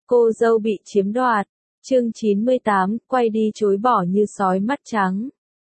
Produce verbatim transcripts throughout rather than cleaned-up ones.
Cô dâu bị chiếm đoạt. Chương chín mươi tám, quay đi chối bỏ như sói mắt trắng.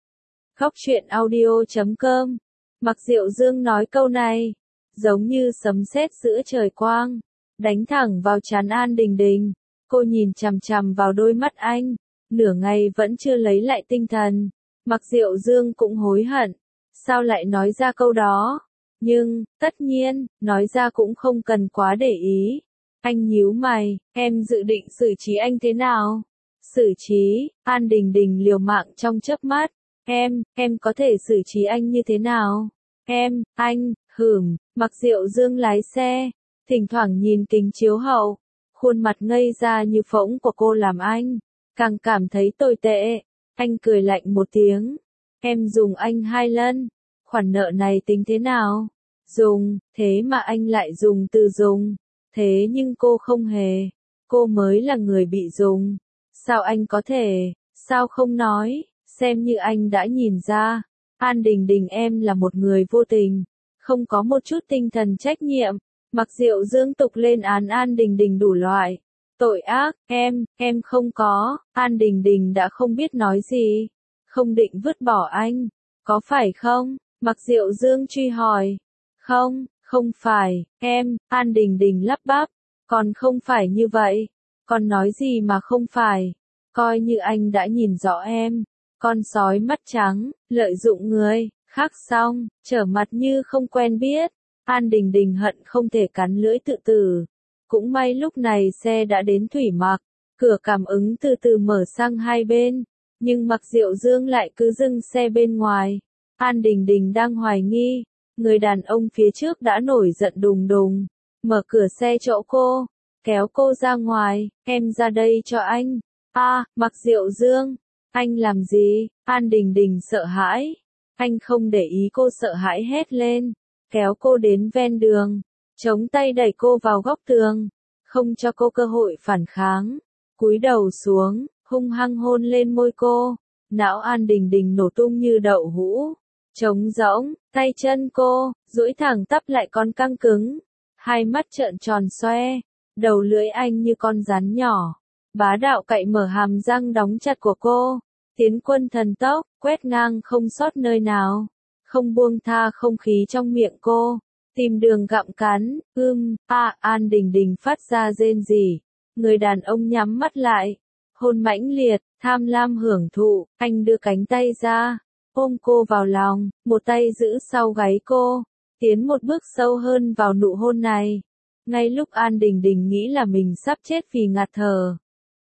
Góc truyện audio chấm com. Mặc Diệu Dương nói câu này, giống như sấm sét giữa trời quang, đánh thẳng vào trán An Đình Đình. Cô nhìn chằm chằm vào đôi mắt anh, nửa ngày vẫn chưa lấy lại tinh thần. Mặc Diệu Dương cũng hối hận, sao lại nói ra câu đó? Nhưng, tất nhiên, nói ra cũng không cần quá để ý. Anh nhíu mày, em dự định xử trí anh thế nào? Xử trí, An Đình Đình liều mạng trong chớp mắt. Em, em có thể xử trí anh như thế nào? Em, anh, hửm, Mặc Diệu Dương lái xe, thỉnh thoảng nhìn kính chiếu hậu. Khuôn mặt ngây ra như phỗng của cô làm anh càng cảm thấy tồi tệ. Anh cười lạnh một tiếng. Em dùng anh hai lần. Khoản nợ này tính thế nào? Dùng, thế mà anh lại dùng từ dùng. Thế nhưng cô không hề. Cô mới là người bị dùng. Sao anh có thể, sao không nói, xem như anh đã nhìn ra. An Đình Đình em là một người vô tình, không có một chút tinh thần trách nhiệm. Mặc Diệu Dương tục lên án An Đình Đình đủ loại. Tội ác, em, em không có. An Đình Đình đã không biết nói gì. Không định vứt bỏ anh, có phải không? Mặc Diệu Dương truy hỏi. Không, không phải, em, An Đình Đình lắp bắp. Còn không phải như vậy. Còn nói gì mà không phải. Coi như anh đã nhìn rõ em. Con sói mắt trắng, lợi dụng người, khác xong, trở mặt như không quen biết. An Đình Đình hận không thể cắn lưỡi tự tử. Cũng may lúc này xe đã đến Thủy Mặc, cửa cảm ứng từ từ mở sang hai bên, nhưng Mặc Diệu Dương lại cứ dừng xe bên ngoài. An Đình Đình đang hoài nghi, người đàn ông phía trước đã nổi giận đùng đùng, mở cửa xe chỗ cô, kéo cô ra ngoài, em ra đây cho anh. A, à, Mặc Diệu Dương, anh làm gì? An Đình Đình sợ hãi. Anh không để ý cô sợ hãi hét lên, kéo cô đến ven đường, chống tay đẩy cô vào góc tường, không cho cô cơ hội phản kháng. Cúi đầu xuống, hung hăng hôn lên môi cô. Não An Đình Đình nổ tung như đậu hũ, trống rỗng, tay chân cô duỗi thẳng tắp lại còn căng cứng, hai mắt trợn tròn xoe, đầu lưỡi anh như con rắn nhỏ, bá đạo cạy mở hàm răng đóng chặt của cô. Tiến quân thần tốc, quét ngang không sót nơi nào, không buông tha không khí trong miệng cô, tìm đường gặm cắn. Ưm, a, An Đình Đình phát ra rên rỉ. Người đàn ông nhắm mắt lại, hôn mãnh liệt, tham lam hưởng thụ. Anh đưa cánh tay ra, ôm cô vào lòng, một tay giữ sau gáy cô, tiến một bước sâu hơn vào nụ hôn này. Ngay lúc An Đình Đình nghĩ là mình sắp chết vì ngạt thở,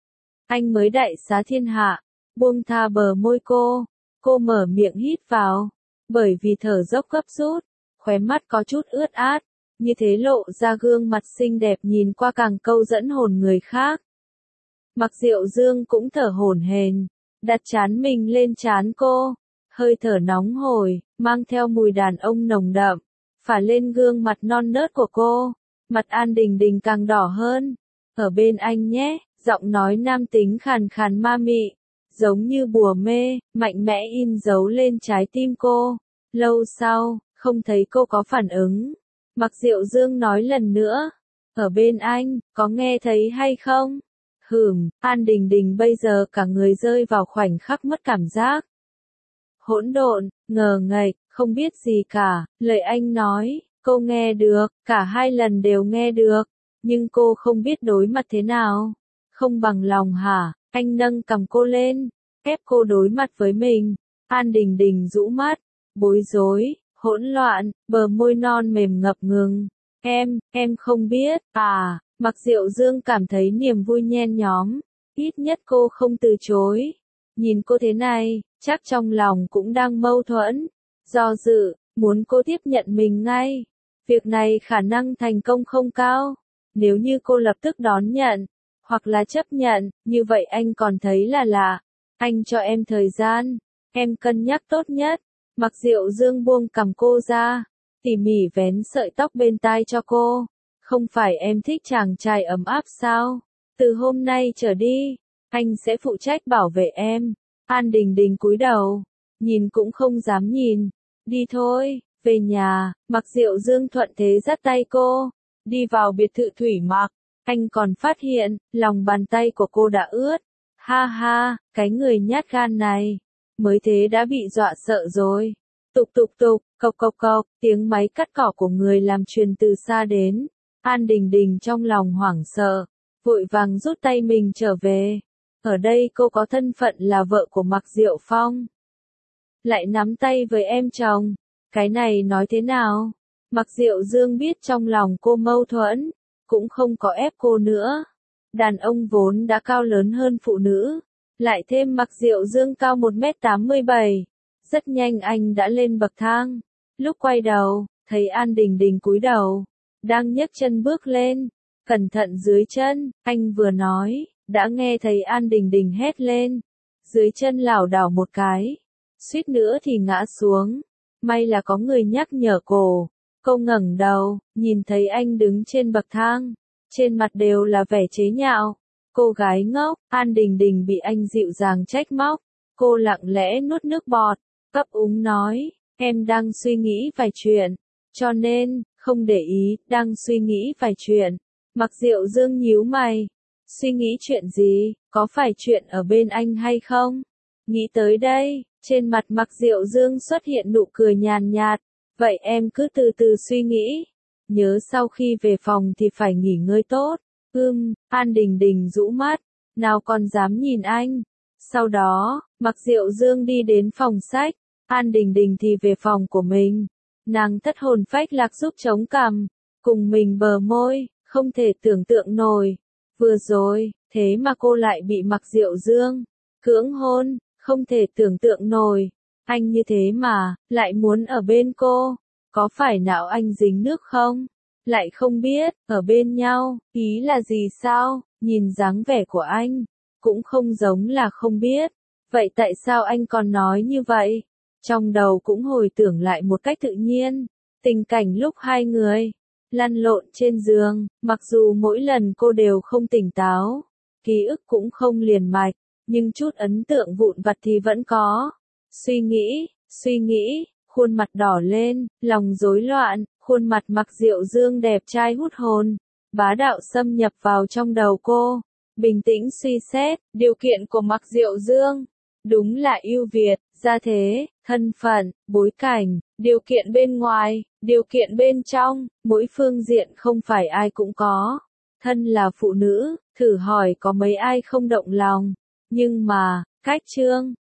anh mới đại xá thiên hạ, buông tha bờ môi cô. Cô mở miệng hít vào, bởi vì thở dốc gấp rút, khóe mắt có chút ướt át, như thế lộ ra gương mặt xinh đẹp nhìn qua càng câu dẫn hồn người khác. Mặc Diệu Dương cũng thở hổn hển, đặt trán mình lên trán cô, hơi thở nóng hổi, mang theo mùi đàn ông nồng đậm, phả lên gương mặt non nớt của cô. Mặt An Đình Đình càng đỏ hơn. Ở bên anh nhé, giọng nói nam tính khàn khàn ma mị, giống như bùa mê, mạnh mẽ in dấu lên trái tim cô. Lâu sau, không thấy cô có phản ứng. Mặc Diệu Dương nói lần nữa, ở bên anh, có nghe thấy hay không? Hửm, An Đình Đình bây giờ cả người rơi vào khoảnh khắc mất cảm giác. Hỗn độn, ngờ ngạch, không biết gì cả. Lời anh nói, cô nghe được, cả hai lần đều nghe được, nhưng cô không biết đối mặt thế nào. Không bằng lòng hả? Anh nâng cằm cô lên, ép cô đối mặt với mình. An Đình Đình rũ mắt, bối rối, hỗn loạn, bờ môi non mềm ngập ngừng. Em, em không biết, à, Mặc Diệu Dương cảm thấy niềm vui nhen nhóm, ít nhất cô không từ chối. Nhìn cô thế này, chắc trong lòng cũng đang mâu thuẫn, do dự, muốn cô tiếp nhận mình ngay. Việc này khả năng thành công không cao. Nếu như cô lập tức đón nhận, hoặc là chấp nhận, như vậy anh còn thấy là lạ. Anh cho em thời gian, em cân nhắc tốt nhất. Mặc Diệu Dương buông cằm cô ra, tỉ mỉ vén sợi tóc bên tai cho cô. Không phải em thích chàng trai ấm áp sao? Từ hôm nay trở đi, anh sẽ phụ trách bảo vệ em. An Đình Đình cúi đầu, nhìn cũng không dám nhìn. Đi thôi, về nhà. Mặc Diệu Dương thuận thế dắt tay cô, đi vào biệt thự Thủy Mặc. Anh còn phát hiện, lòng bàn tay của cô đã ướt. Ha ha, cái người nhát gan này, mới thế đã bị dọa sợ rồi. Tục tục tục, cộc cộc cộc, tiếng máy cắt cỏ của người làm truyền từ xa đến. An Đình Đình trong lòng hoảng sợ, vội vàng rút tay mình trở về. Ở đây cô có thân phận là vợ của Mạc Diệu Phong. Lại nắm tay với em chồng. Cái này nói thế nào? Mạc Diệu Dương biết trong lòng cô mâu thuẫn, cũng không có ép cô nữa. Đàn ông vốn đã cao lớn hơn phụ nữ, lại thêm Mạc Diệu Dương cao một mét tám mươi bảy. Rất nhanh anh đã lên bậc thang. Lúc quay đầu, thấy An Đình Đình cúi đầu, đang nhấc chân bước lên. Cẩn thận dưới chân, anh vừa nói, đã nghe thấy An Đình Đình hét lên. Dưới chân lảo đảo một cái, suýt nữa thì ngã xuống. May là có người nhắc nhở cô. Cô ngẩng đầu, nhìn thấy anh đứng trên bậc thang, trên mặt đều là vẻ chế nhạo. Cô gái ngốc, An Đình Đình bị anh dịu dàng trách móc. Cô lặng lẽ nuốt nước bọt, ấp úng nói, em đang suy nghĩ vài chuyện, cho nên, không để ý, đang suy nghĩ vài chuyện. Mạc Diệu Dương nhíu mày, suy nghĩ chuyện gì, có phải chuyện ở bên anh hay không? Nghĩ tới đây, trên mặt Mạc Diệu Dương xuất hiện nụ cười nhàn nhạt, vậy em cứ từ từ suy nghĩ, nhớ sau khi về phòng thì phải nghỉ ngơi tốt. Ưm, An Đình Đình rũ mắt, nào còn dám nhìn anh. Sau đó, Mạc Diệu Dương đi đến phòng sách, An Đình Đình thì về phòng của mình. Nàng thất hồn phách lạc giúp chống cằm, cùng mình bờ môi, không thể tưởng tượng nổi. Vừa rồi, thế mà cô lại bị Mạc Diệu Dương cưỡng hôn, không thể tưởng tượng nổi. Anh như thế mà, lại muốn ở bên cô, có phải não anh dính nước không? Lại không biết, ở bên nhau, ý là gì sao? Nhìn dáng vẻ của anh, cũng không giống là không biết. Vậy tại sao anh còn nói như vậy? Trong đầu cũng hồi tưởng lại một cách tự nhiên, tình cảnh lúc hai người lăn lộn trên giường, mặc dù mỗi lần cô đều không tỉnh táo, ký ức cũng không liền mạch, nhưng chút ấn tượng vụn vặt thì vẫn có. Suy nghĩ, suy nghĩ, khuôn mặt đỏ lên, lòng rối loạn, khuôn mặt Mạc Diệu Dương đẹp trai hút hồn, bá đạo xâm nhập vào trong đầu cô. Bình tĩnh suy xét, điều kiện của Mạc Diệu Dương, đúng là ưu việt, gia thế, thân phận, bối cảnh, điều kiện bên ngoài, điều kiện bên trong, mỗi phương diện không phải ai cũng có. Thân là phụ nữ, thử hỏi có mấy ai không động lòng, nhưng mà, cách trương,